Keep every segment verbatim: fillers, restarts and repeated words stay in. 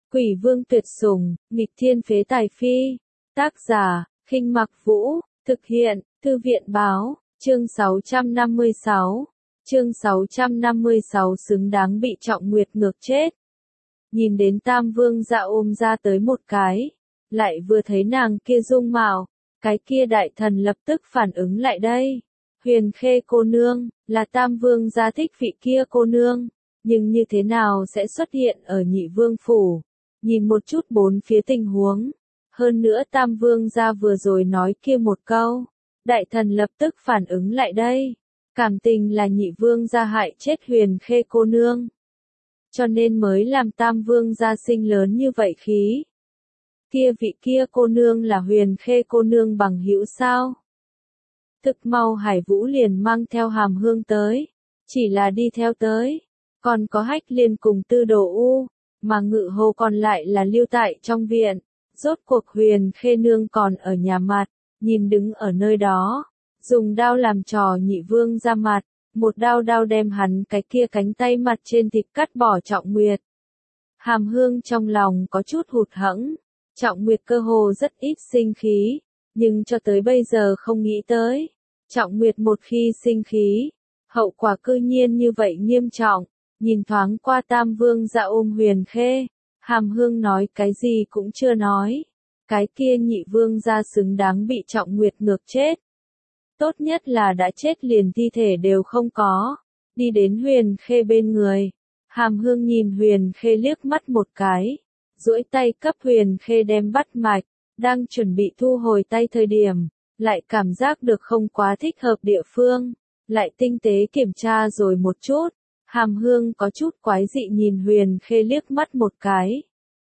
Quỷ vương tuyệt sủng, nghịch thiên phế tài phi. Tác giả, Khinh Mặc Vũ, thực hiện, Thư viện báo, chương sáu trăm năm mươi sáu. Chương sáu trăm năm mươi sáu xứng đáng bị Trọng Nguyệt ngược chết. Nhìn đến Tam Vương Dạ ôm ra tới một cái, lại vừa thấy nàng kia dung mạo, cái kia đại thần lập tức phản ứng lại đây. Huyền Khê cô nương, là Tam Vương Gia thích vị kia cô nương, nhưng như thế nào sẽ xuất hiện ở Nhị Vương phủ? Nhìn một chút bốn phía tình huống, hơn nữa Tam Vương Gia vừa rồi nói kia một câu, đại thần lập tức phản ứng lại đây. Cảm tình là Nhị Vương Gia hại chết Huyền Khê cô nương, cho nên mới làm Tam Vương Gia sinh lớn như vậy khí. Kia vị kia cô nương là Huyền Khê cô nương bằng hữu sao? Thực mau Hải Vũ liền mang theo Hàm Hương tới, chỉ là đi theo tới, còn có Hách Liên cùng Tư Đồ U, mà Ngự Hầu còn lại là lưu tại trong viện. Rốt cuộc Huyền Khê nương còn ở nhà mặt, nhìn đứng ở nơi đó, dùng đao làm trò Nhị Vương ra mặt, một đao đao đem hắn cái kia cánh tay mặt trên thịt cắt bỏ Trọng Nguyệt. Hàm Hương trong lòng có chút hụt hẫng, Trọng Nguyệt cơ hồ rất ít sinh khí, nhưng cho tới bây giờ không nghĩ tới, Trọng Nguyệt một khi sinh khí, hậu quả cư nhiên như vậy nghiêm trọng. Nhìn thoáng qua Tam Vương Dạ ôm Huyền Khê, Hàm Hương nói cái gì cũng chưa nói, cái kia Nhị Vương Gia xứng đáng bị Trọng Nguyệt ngược chết. Tốt nhất là đã chết liền thi thể đều không có. Đi đến Huyền Khê bên người, Hàm Hương nhìn Huyền Khê liếc mắt một cái, duỗi tay cấp Huyền Khê đem bắt mạch, đang chuẩn bị thu hồi tay thời điểm, lại cảm giác được không quá thích hợp địa phương, lại tinh tế kiểm tra rồi một chút, Hàm Hương có chút quái dị nhìn Huyền Khê liếc mắt một cái.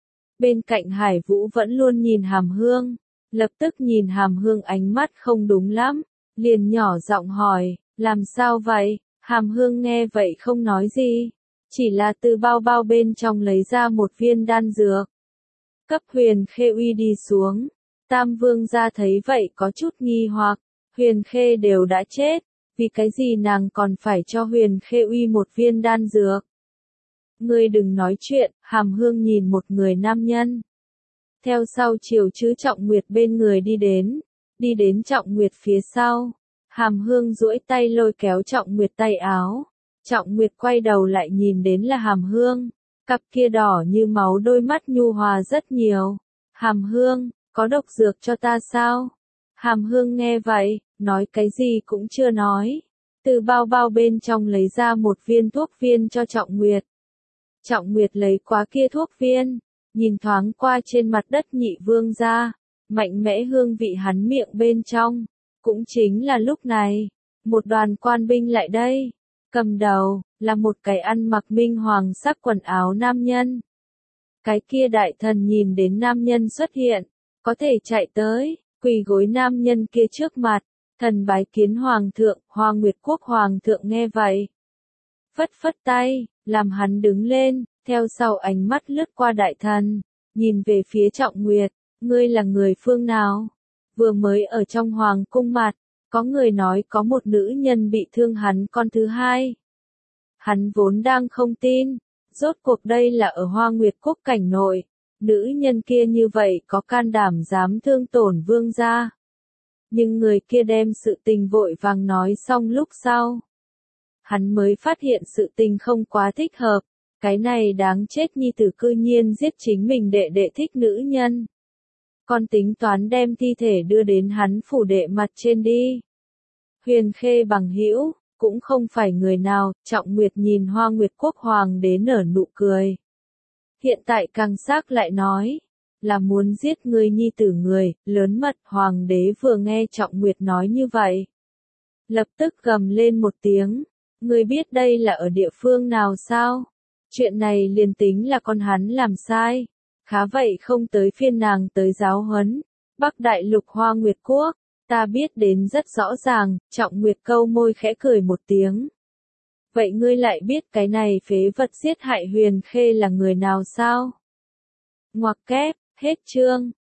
Bên cạnh Hải Vũ vẫn luôn nhìn Hàm Hương, lập tức nhìn Hàm Hương ánh mắt không đúng lắm, liền nhỏ giọng hỏi, làm sao vậy? Hàm Hương nghe vậy không nói gì, chỉ là từ bao bao bên trong lấy ra một viên đan dược, cấp Huyền Khê uy đi xuống. Tam Vương Gia thấy vậy có chút nghi hoặc, Huyền Khê đều đã chết, vì cái gì nàng còn phải cho Huyền Khê uy một viên đan dược? Ngươi đừng nói chuyện, Hàm Hương nhìn một người nam nhân. Theo sau chiều chữ Trọng Nguyệt bên người đi đến, đi đến Trọng Nguyệt phía sau, Hàm Hương duỗi tay lôi kéo Trọng Nguyệt tay áo. Trọng Nguyệt quay đầu lại nhìn đến là Hàm Hương, cặp kia đỏ như máu đôi mắt nhu hòa rất nhiều. Hàm Hương, có độc dược cho ta sao? Hàm Hương nghe vậy, nói cái gì cũng chưa nói, từ bao bao bên trong lấy ra một viên thuốc viên cho Trọng Nguyệt. Trọng Nguyệt lấy quá kia thuốc viên, nhìn thoáng qua trên mặt đất Nhị Vương Gia, mạnh mẽ hương vị hắn miệng bên trong. Cũng chính là lúc này, một đoàn quan binh lại đây, cầm đầu, là một cái ăn mặc minh hoàng sắc quần áo nam nhân. Cái kia đại thần nhìn đến nam nhân xuất hiện, có thể chạy tới, quỳ gối nam nhân kia trước mặt, thần bái kiến Hoàng thượng. Hoa Nguyệt Quốc Hoàng thượng nghe vậy, phất phất tay, làm hắn đứng lên, theo sau ánh mắt lướt qua đại thần, nhìn về phía Trọng Nguyệt, ngươi là người phương nào? Vừa mới ở trong hoàng cung mặt, có người nói có một nữ nhân bị thương hắn con thứ hai. Hắn vốn đang không tin, rốt cuộc đây là ở Hoa Nguyệt Quốc cảnh nội, nữ nhân kia như vậy có can đảm dám thương tổn vương gia. Nhưng người kia đem sự tình vội vàng nói xong lúc sau, hắn mới phát hiện sự tình không quá thích hợp, cái này đáng chết nhi tử cư nhiên giết chính mình đệ đệ thích nữ nhân. Còn tính toán đem thi thể đưa đến hắn phủ đệ mặt trên đi. Huyền Khê bằng hữu, cũng không phải người nào. Trọng Nguyệt nhìn Hoa Nguyệt Quốc Hoàng đế nở nụ cười. Hiện tại càng xác lại nói, là muốn giết người nhi tử người, lớn mật. Hoàng đế vừa nghe Trọng Nguyệt nói như vậy, lập tức gầm lên một tiếng, ngươi biết đây là ở địa phương nào sao? Chuyện này liền tính là con hắn làm sai, khá vậy không tới phiên nàng tới giáo huấn. Bắc Đại Lục Hoa Nguyệt Quốc, ta biết đến rất rõ ràng. Trọng Nguyệt câu môi khẽ cười một tiếng. Vậy ngươi lại biết cái này phế vật giết hại Huyền Khê là người nào sao? Ngoặc kép, hết chương.